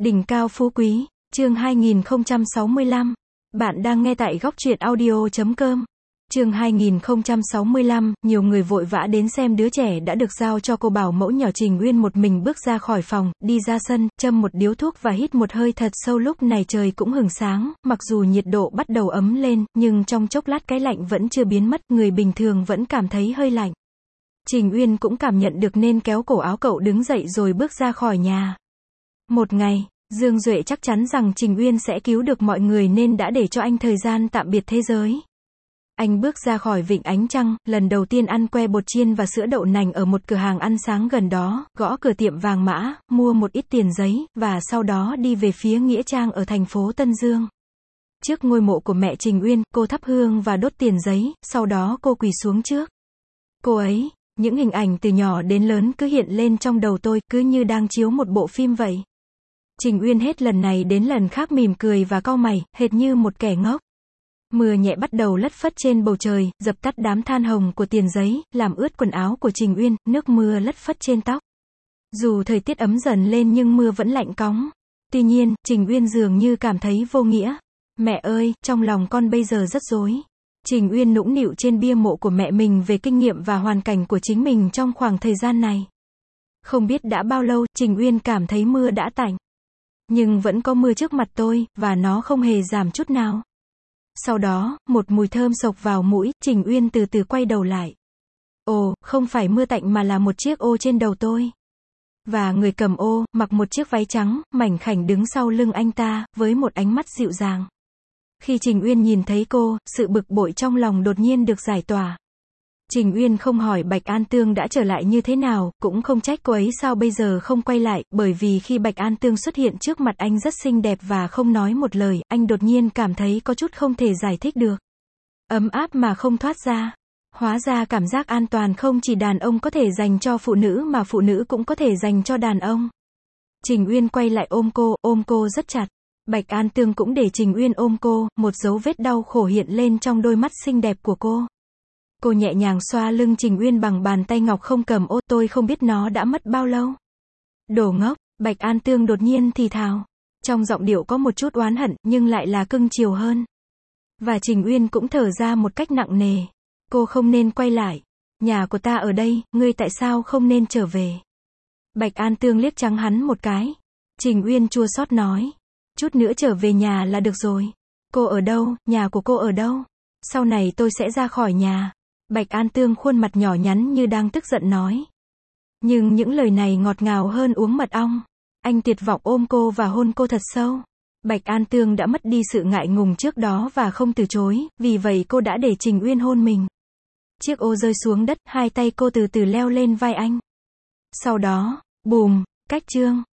Đỉnh cao phú quý, chương 2065. Bạn đang nghe tại góc truyện audio.com. Chương 2065, nhiều người vội vã đến xem đứa trẻ đã được giao cho cô bảo mẫu nhỏ. Trình Uyên một mình bước ra khỏi phòng, đi ra sân, châm một điếu thuốc và hít một hơi thật sâu. Lúc này trời cũng hửng sáng, mặc dù nhiệt độ bắt đầu ấm lên, nhưng trong chốc lát cái lạnh vẫn chưa biến mất, người bình thường vẫn cảm thấy hơi lạnh. Trình Uyên cũng cảm nhận được nên kéo cổ áo cậu đứng dậy rồi bước ra khỏi nhà. Một ngày, Dương Duệ chắc chắn rằng Trình Uyên sẽ cứu được mọi người nên đã để cho anh thời gian tạm biệt thế giới. Anh bước ra khỏi Vịnh Ánh Trăng, lần đầu tiên ăn que bột chiên và sữa đậu nành ở một cửa hàng ăn sáng gần đó, gõ cửa tiệm vàng mã, mua một ít tiền giấy, và sau đó đi về phía Nghĩa Trang ở thành phố Tân Dương. Trước ngôi mộ của mẹ Trình Uyên, cô thắp hương và đốt tiền giấy, sau đó cô quỳ xuống trước cô ấy. Những hình ảnh từ nhỏ đến lớn cứ hiện lên trong đầu tôi, cứ như đang chiếu một bộ phim vậy. Trình Uyên hết lần này đến lần khác mỉm cười và cau mày, hệt như một kẻ ngốc. Mưa nhẹ bắt đầu lất phất trên bầu trời, dập tắt đám than hồng của tiền giấy, làm ướt quần áo của Trình Uyên, nước mưa lất phất trên tóc. Dù thời tiết ấm dần lên nhưng mưa vẫn lạnh cóng. Tuy nhiên, Trình Uyên dường như cảm thấy vô nghĩa. Mẹ ơi, trong lòng con bây giờ rất rối. Trình Uyên nũng nịu trên bia mộ của mẹ mình về kinh nghiệm và hoàn cảnh của chính mình trong khoảng thời gian này. Không biết đã bao lâu, Trình Uyên cảm thấy mưa đã tạnh. Nhưng vẫn có mưa trước mặt tôi, và nó không hề giảm chút nào. Sau đó, một mùi thơm xộc vào mũi, Trình Uyên từ từ quay đầu lại. Ồ, không phải mưa tạnh mà là một chiếc ô trên đầu tôi. Và người cầm ô, mặc một chiếc váy trắng, mảnh khảnh đứng sau lưng anh ta, với một ánh mắt dịu dàng. Khi Trình Uyên nhìn thấy cô, sự bực bội trong lòng đột nhiên được giải tỏa. Trình Uyên không hỏi Bạch An Tương đã trở lại như thế nào, cũng không trách cô ấy sao bây giờ không quay lại, bởi vì khi Bạch An Tương xuất hiện trước mặt anh rất xinh đẹp và không nói một lời, anh đột nhiên cảm thấy có chút không thể giải thích được. Ấm áp mà không thoát ra. Hóa ra cảm giác an toàn không chỉ đàn ông có thể dành cho phụ nữ mà phụ nữ cũng có thể dành cho đàn ông. Trình Uyên quay lại ôm cô rất chặt. Bạch An Tương cũng để Trình Uyên ôm cô, một dấu vết đau khổ hiện lên trong đôi mắt xinh đẹp của cô. Cô nhẹ nhàng xoa lưng Trình Uyên bằng bàn tay ngọc không cầm ô, tôi không biết nó đã mất bao lâu. Đồ ngốc, Bạch An Tương đột nhiên thì thào. Trong giọng điệu có một chút oán hận, nhưng lại là cưng chiều hơn. Và Trình Uyên cũng thở ra một cách nặng nề. Cô không nên quay lại. Nhà của ta ở đây, ngươi tại sao không nên trở về? Bạch An Tương liếc trắng hắn một cái. Trình Uyên chua xót nói. Chút nữa trở về nhà là được rồi. Cô ở đâu, nhà của cô ở đâu? Sau này tôi sẽ ra khỏi nhà. Bạch An Tương khuôn mặt nhỏ nhắn như đang tức giận nói. Nhưng những lời này ngọt ngào hơn uống mật ong. Anh tuyệt vọng ôm cô và hôn cô thật sâu. Bạch An Tương đã mất đi sự ngại ngùng trước đó và không từ chối, vì vậy cô đã để Trình Uyên hôn mình. Chiếc ô rơi xuống đất, hai tay cô từ từ leo lên vai anh. Sau đó, bùm, cách chương.